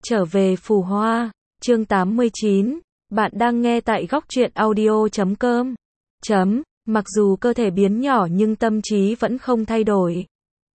Trở về Phù Hoa, chương 89, bạn đang nghe tại góc truyện audio.com. Mặc dù cơ thể biến nhỏ nhưng tâm trí vẫn không thay đổi.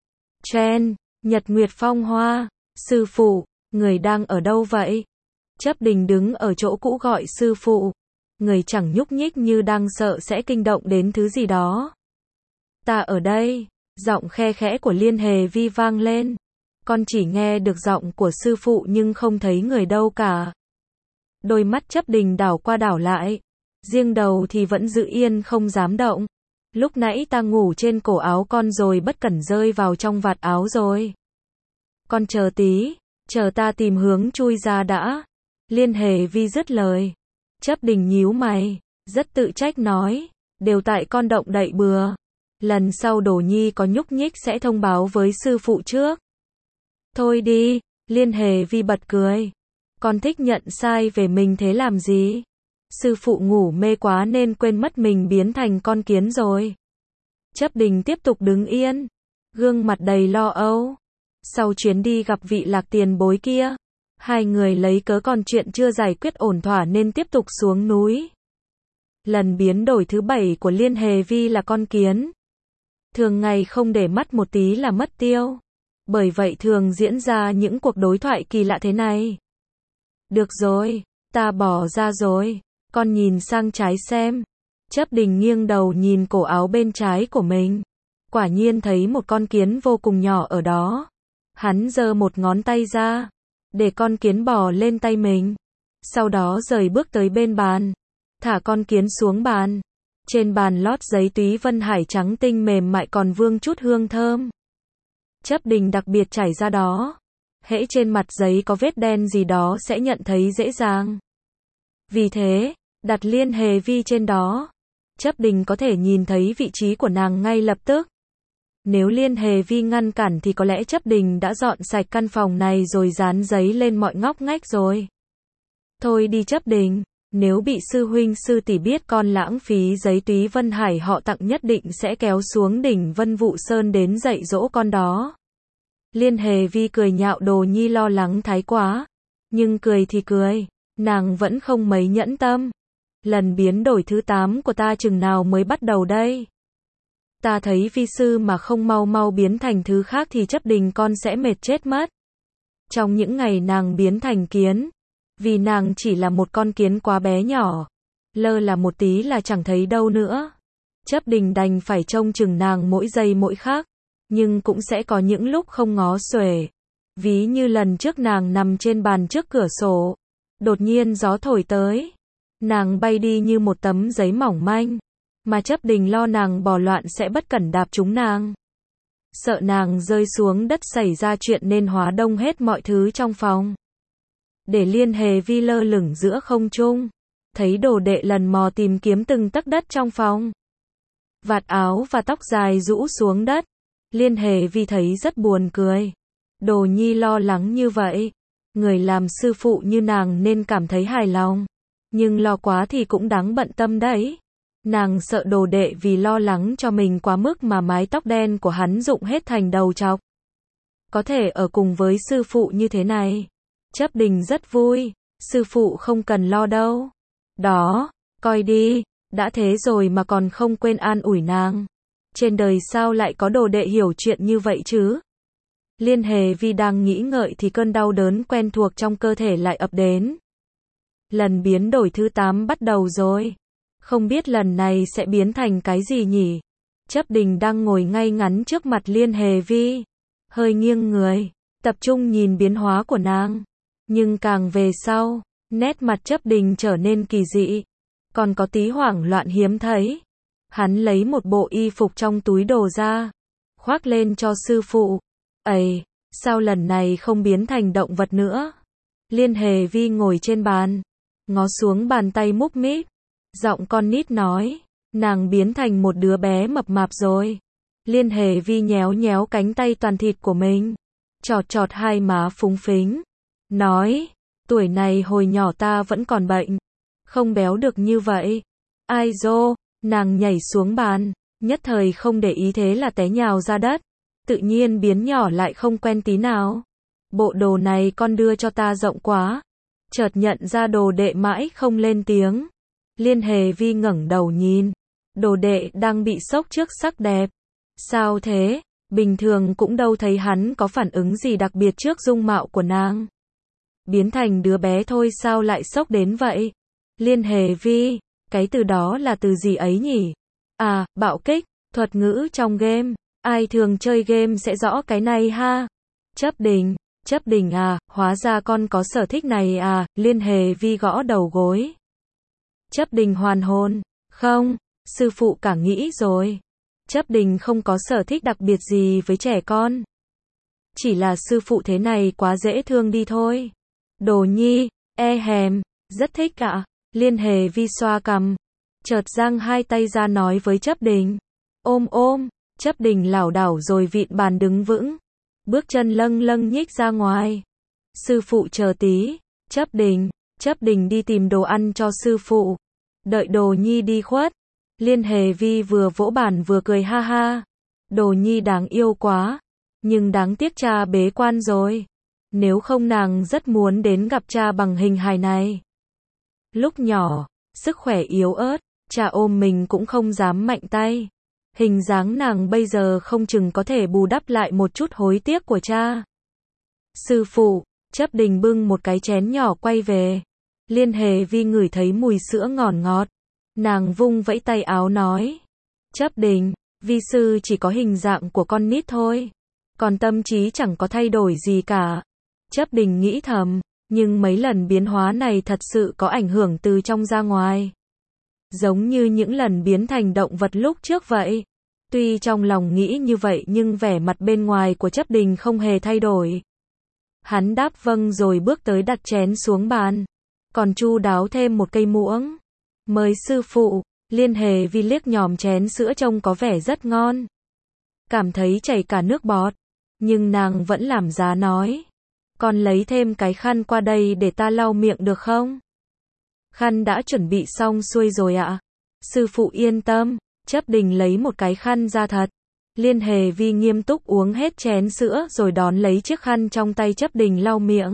Chen, Nhật Nguyệt Phong Hoa, sư phụ, người đang ở đâu vậy? Chấp Đình đứng ở chỗ cũ gọi sư phụ. Người chẳng nhúc nhích như đang sợ sẽ kinh động đến thứ gì đó. Ta ở đây, giọng khe khẽ của Liên Hề Vi vang lên. Con chỉ nghe được giọng của sư phụ nhưng không thấy người đâu cả. Đôi mắt Chấp Đình đảo qua đảo lại. Riêng đầu thì vẫn giữ yên không dám động. Lúc nãy ta ngủ trên cổ áo con rồi bất cẩn rơi vào trong vạt áo rồi. Con chờ tí, chờ ta tìm hướng chui ra đã. Liên Hề Vi dứt lời. Chấp Đình nhíu mày, rất tự trách nói, đều tại con động đậy bừa. Lần sau Đồ Nhi có nhúc nhích sẽ thông báo với sư phụ trước. Thôi đi, Liên Hề Vi bật cười. Con thích nhận sai về mình thế làm gì? Sư phụ ngủ mê quá nên quên mất mình biến thành con kiến rồi. Chấp Đình tiếp tục đứng yên, gương mặt đầy lo âu. Sau chuyến đi gặp vị Lạc tiền bối kia, hai người lấy cớ còn chuyện chưa giải quyết ổn thỏa nên tiếp tục xuống núi. Lần biến đổi thứ 7 của Liên Hề Vi là con kiến. Thường ngày không để mắt một tí là mất tiêu. Bởi vậy thường diễn ra những cuộc đối thoại kỳ lạ thế này. Được rồi, ta bỏ ra rồi, con nhìn sang trái xem. Chấp Đình nghiêng đầu nhìn cổ áo bên trái của mình. Quả nhiên thấy một con kiến vô cùng nhỏ ở đó. Hắn giơ một ngón tay ra, để con kiến bò lên tay mình. Sau đó rời bước tới bên bàn, thả con kiến xuống bàn. Trên bàn lót giấy túy vân hải trắng tinh mềm mại còn vương chút hương thơm. Chấp Đình đặc biệt trải ra đó. Hễ trên mặt giấy có vết đen gì đó sẽ nhận thấy dễ dàng. Vì thế, đặt Liên Hề Vi trên đó. Chấp Đình có thể nhìn thấy vị trí của nàng ngay lập tức. Nếu Liên Hề Vi ngăn cản thì có lẽ Chấp Đình đã dọn sạch căn phòng này rồi dán giấy lên mọi ngóc ngách rồi. Thôi đi Chấp Đình, nếu bị sư huynh sư tỷ biết con lãng phí giấy túy vân hải họ tặng nhất định sẽ kéo xuống đỉnh Vân Vụ Sơn đến dạy dỗ con đó. Liên Hề Vi cười nhạo Đồ Nhi lo lắng thái quá. Nhưng cười thì cười, nàng vẫn không mấy nhẫn tâm. Lần biến đổi thứ 8 của ta chừng nào mới bắt đầu đây? Ta thấy vi sư mà không mau mau biến thành thứ khác thì Chấp Đình con sẽ mệt chết mất. Trong những ngày nàng biến thành kiến, vì nàng chỉ là một con kiến quá bé nhỏ, lơ là một tí là chẳng thấy đâu nữa. Chấp Đình đành phải trông chừng nàng mỗi giây mỗi khắc, nhưng cũng sẽ có những lúc không ngó xuể. Ví như lần trước nàng nằm trên bàn trước cửa sổ, đột nhiên gió thổi tới, nàng bay đi như một tấm giấy mỏng manh, mà Chấp Đình lo nàng bò loạn sẽ bất cẩn đạp trúng nàng. Sợ nàng rơi xuống đất xảy ra chuyện nên hóa đông hết mọi thứ trong phòng. Để Liên Hề Vi lơ lửng giữa không trung, thấy đồ đệ lần mò tìm kiếm từng tấc đất trong phòng. Vạt áo và tóc dài rũ xuống đất. Liên Hề Vi thấy rất buồn cười. Đồ Nhi lo lắng như vậy, người làm sư phụ như nàng nên cảm thấy hài lòng. Nhưng lo quá thì cũng đáng bận tâm đấy. Nàng sợ đồ đệ vì lo lắng cho mình quá mức mà mái tóc đen của hắn rụng hết thành đầu trọc. Có thể ở cùng với sư phụ như thế này, Chấp Đình rất vui. Sư phụ không cần lo đâu. Đó, coi đi, đã thế rồi mà còn không quên an ủi nàng. Trên đời sao lại có đồ đệ hiểu chuyện như vậy chứ? Liên Hề Vi đang nghĩ ngợi thì cơn đau đớn quen thuộc trong cơ thể lại ập đến. Lần biến đổi thứ 8 bắt đầu rồi. Không biết lần này sẽ biến thành cái gì nhỉ? Chấp Đình đang ngồi ngay ngắn trước mặt Liên Hề Vi, hơi nghiêng người, tập trung nhìn biến hóa của nàng. Nhưng càng về sau, nét mặt Chấp Đình trở nên kỳ dị, còn có tí hoảng loạn hiếm thấy. Hắn lấy một bộ y phục trong túi đồ ra, khoác lên cho sư phụ. Ây, sao lần này không biến thành động vật nữa? Liên Hề Vi ngồi trên bàn, ngó xuống bàn tay múc míp, giọng con nít nói, nàng biến thành một đứa bé mập mạp rồi. Liên Hề Vi nhéo nhéo cánh tay toàn thịt của mình, chọt chọt hai má phúng phính, nói, tuổi này hồi nhỏ ta vẫn còn bệnh, không béo được như vậy. Ai dô, nàng nhảy xuống bàn, nhất thời không để ý thế là té nhào ra đất, tự nhiên biến nhỏ lại không quen tí nào. Bộ đồ này con đưa cho ta rộng quá. Chợt nhận ra đồ đệ mãi không lên tiếng. Liên Hề Vi ngẩng đầu nhìn. Đồ đệ đang bị sốc trước sắc đẹp. Sao thế? Bình thường cũng đâu thấy hắn có phản ứng gì đặc biệt trước dung mạo của nàng. Biến thành đứa bé thôi sao lại sốc đến vậy? Liên Hề Vi, cái từ đó là từ gì ấy nhỉ? À, bạo kích, thuật ngữ trong game. Ai thường chơi game sẽ rõ cái này ha. Chấp Đình à, hóa ra con có sở thích này à, Liên Hề Vi gõ đầu gối. Chấp Đình hoàn hồn, không, sư phụ cả nghĩ rồi. Chấp Đình không có sở thích đặc biệt gì với trẻ con. Chỉ là sư phụ thế này quá dễ thương đi thôi. Đồ nhi, hèm, rất thích ạ. Liên Hề Vi xoa cằm. Chợt giang hai tay ra nói với Chấp Đình. Ôm, Chấp Đình lảo đảo rồi vịn bàn đứng vững. Bước chân lâng lâng nhích ra ngoài. Sư phụ chờ tí. Chấp Đình đi tìm đồ ăn cho sư phụ. Đợi đồ nhi đi khuất. Liên Hề Vi vừa vỗ bàn vừa cười ha ha. Đồ nhi đáng yêu quá. Nhưng đáng tiếc cha bế quan rồi. Nếu không nàng rất muốn đến gặp cha bằng hình hài này. Lúc nhỏ, sức khỏe yếu ớt, cha ôm mình cũng không dám mạnh tay. Hình dáng nàng bây giờ không chừng có thể bù đắp lại một chút hối tiếc của cha. Sư phụ, Chấp Đình bưng một cái chén nhỏ quay về. Liên Hề Vi ngửi thấy mùi sữa ngọt. Nàng vung vẫy tay áo nói. Chấp Đình, vi sư chỉ có hình dạng của con nít thôi. Còn tâm trí chẳng có thay đổi gì cả. Chấp Đình nghĩ thầm, nhưng mấy lần biến hóa này thật sự có ảnh hưởng từ trong ra ngoài. Giống như những lần biến thành động vật lúc trước vậy. Tuy trong lòng nghĩ như vậy nhưng vẻ mặt bên ngoài của Chấp Đình không hề thay đổi. Hắn đáp vâng rồi bước tới đặt chén xuống bàn. Còn chu đáo thêm một cây muỗng. Mời sư phụ. Liên Hề Vi liếc nhòm chén sữa trông có vẻ rất ngon. Cảm thấy chảy cả nước bọt. Nhưng nàng vẫn làm giá nói. Con lấy thêm cái khăn qua đây để ta lau miệng được không? Khăn đã chuẩn bị xong xuôi rồi ạ. Sư phụ yên tâm. Chấp Đình lấy một cái khăn ra thật. Liên Hề Vi nghiêm túc uống hết chén sữa rồi đón lấy chiếc khăn trong tay Chấp Đình lau miệng.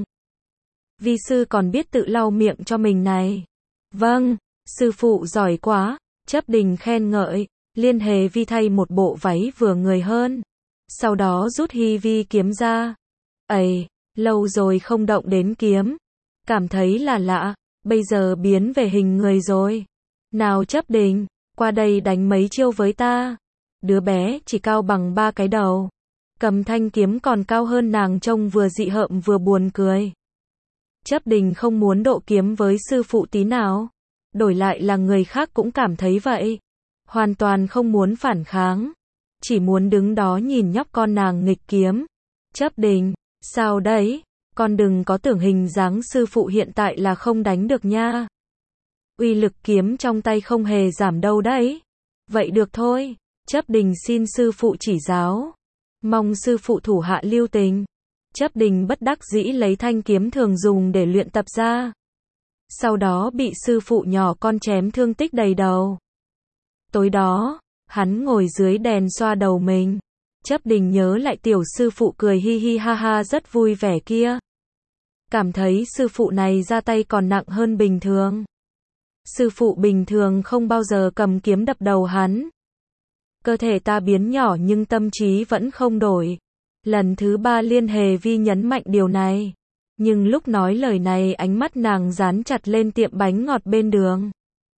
Vi sư còn biết tự lau miệng cho mình này. Vâng, sư phụ giỏi quá. Chấp Đình khen ngợi. Liên Hề Vi thay một bộ váy vừa người hơn. Sau đó rút hi vi kiếm ra. Ây, lâu rồi không động đến kiếm. Cảm thấy là lạ, bây giờ biến về hình người rồi. Nào Chấp Đình, qua đây đánh mấy chiêu với ta. Đứa bé chỉ cao bằng 3 cái đầu. Cầm thanh kiếm còn cao hơn nàng trông vừa dị hợm vừa buồn cười. Chấp Đình không muốn độ kiếm với sư phụ tí nào. Đổi lại là người khác cũng cảm thấy vậy. Hoàn toàn không muốn phản kháng. Chỉ muốn đứng đó nhìn nhóc con nàng nghịch kiếm. Chấp Đình, sao đấy? Con đừng có tưởng hình dáng sư phụ hiện tại là không đánh được nha. Uy lực kiếm trong tay không hề giảm đâu đấy. Vậy được thôi. Chấp Đình xin sư phụ chỉ giáo. Mong sư phụ thủ hạ lưu tình. Chấp Đình bất đắc dĩ lấy thanh kiếm thường dùng để luyện tập ra. Sau đó bị sư phụ nhỏ con chém thương tích đầy đầu. Tối đó, hắn ngồi dưới đèn xoa đầu mình. Chấp Đình nhớ lại tiểu sư phụ cười hi hi ha ha rất vui vẻ kia. Cảm thấy sư phụ này ra tay còn nặng hơn bình thường. Sư phụ bình thường không bao giờ cầm kiếm đập đầu hắn. Cơ thể ta biến nhỏ nhưng tâm trí vẫn không đổi. Lần thứ 3 Liên Hề Vi nhấn mạnh điều này. Nhưng lúc nói lời này ánh mắt nàng dán chặt lên tiệm bánh ngọt bên đường.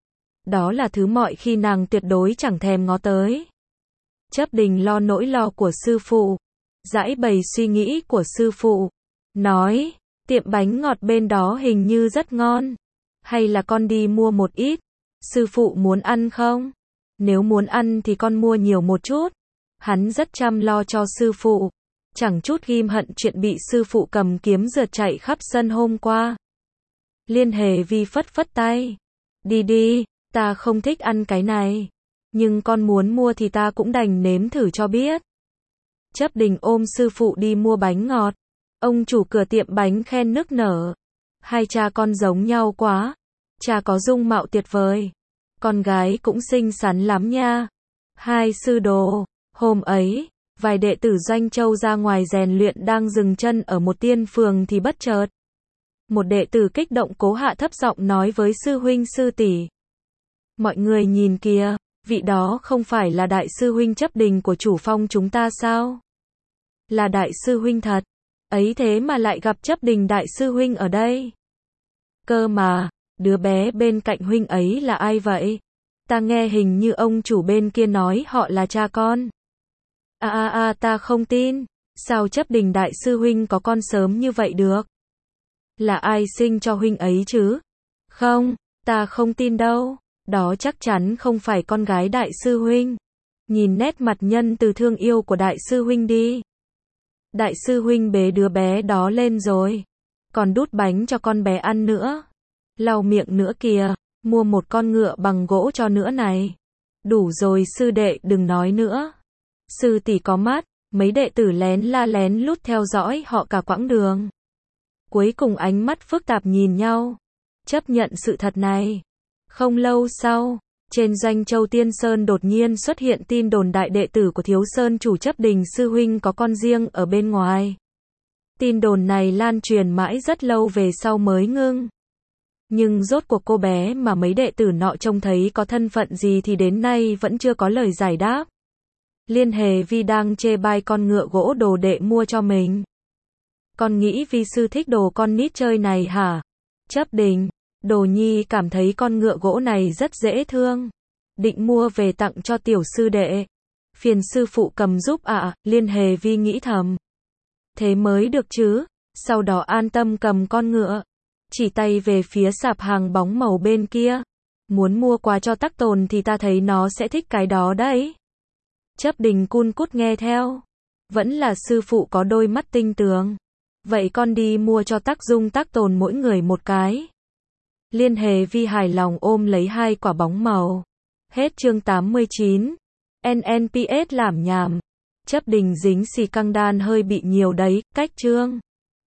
Đó là thứ mọi khi nàng tuyệt đối chẳng thèm ngó tới. Chấp Đình lo nỗi lo của sư phụ. Giải bày suy nghĩ của sư phụ. Nói, tiệm bánh ngọt bên đó hình như rất ngon. Hay là con đi mua một ít? Sư phụ muốn ăn không? Nếu muốn ăn thì con mua nhiều một chút. Hắn rất chăm lo cho sư phụ. Chẳng chút ghim hận chuyện bị sư phụ cầm kiếm rượt chạy khắp sân hôm qua. Liên Hề Vi phất phất tay. Đi đi, ta không thích ăn cái này. Nhưng con muốn mua thì ta cũng đành nếm thử cho biết. Chấp Đình ôm sư phụ đi mua bánh ngọt. Ông chủ cửa tiệm bánh khen nức nở. Hai cha con giống nhau quá. Cha có dung mạo tuyệt vời. Con gái cũng xinh xắn lắm nha. Hai sư đồ. Hôm ấy, Vài đệ tử Doanh Châu ra ngoài rèn luyện đang dừng chân ở một tiên phường thì bất chợt. Một đệ tử kích động cố hạ thấp giọng nói với sư huynh sư tỷ. Mọi người nhìn kìa, vị đó không phải là đại sư huynh Chấp Đình của chủ phong chúng ta sao? Là đại sư huynh thật. Ấy thế mà lại gặp Chấp Đình đại sư huynh ở đây. Cơ mà, đứa bé bên cạnh huynh ấy là ai vậy? Ta nghe hình như ông chủ bên kia nói họ là cha con. Ta không tin. Sao Chấp Đình đại sư huynh có con sớm như vậy được? Là ai sinh cho huynh ấy chứ? Không, ta không tin đâu. Đó chắc chắn không phải con gái đại sư huynh. Nhìn nét mặt nhân từ thương yêu của đại sư huynh đi. Đại sư huynh bế đứa bé đó lên rồi. Còn đút bánh cho con bé ăn nữa. Lau miệng nữa kìa. Mua một con ngựa bằng gỗ cho nữa này. Đủ rồi sư đệ đừng nói nữa. Sư tỷ có mắt. Mấy đệ tử lén la lén lút theo dõi họ cả quãng đường. Cuối cùng ánh mắt phức tạp nhìn nhau. Chấp nhận sự thật này. Không lâu sau, trên Doanh Châu Tiên Sơn đột nhiên xuất hiện tin đồn đại đệ tử của Thiếu Sơn chủ Chấp Đình sư huynh có con riêng ở bên ngoài. Tin đồn này lan truyền mãi rất lâu về sau mới ngưng. Nhưng rốt cuộc cô bé mà mấy đệ tử nọ trông thấy có thân phận gì thì đến nay vẫn chưa có lời giải đáp. Liên Hề Vi đang chê bai con ngựa gỗ đồ đệ mua cho mình. Con nghĩ Vi sư thích đồ con nít chơi này hả? Chấp Đình, Đồ nhi cảm thấy con ngựa gỗ này rất dễ thương. Định mua về tặng cho tiểu sư đệ. Phiền sư phụ cầm giúp ạ, Liên Hề Vi nghĩ thầm. Thế mới được chứ. Sau đó an tâm cầm con ngựa. Chỉ tay về phía sạp hàng bóng màu bên kia. Muốn mua quà cho Tắc Tồn thì ta thấy nó sẽ thích cái đó đấy. Chấp Đình cun cút nghe theo. Vẫn là sư phụ có đôi mắt tinh tường. Vậy con đi mua cho Tắc Dung Tắc Tồn mỗi người một cái. Liên Hề Vi hài lòng ôm lấy 2 quả bóng màu. Hết chương 89. NNPS làm nhảm. Chấp Đình dính xì căng đan hơi bị nhiều đấy, cách chương.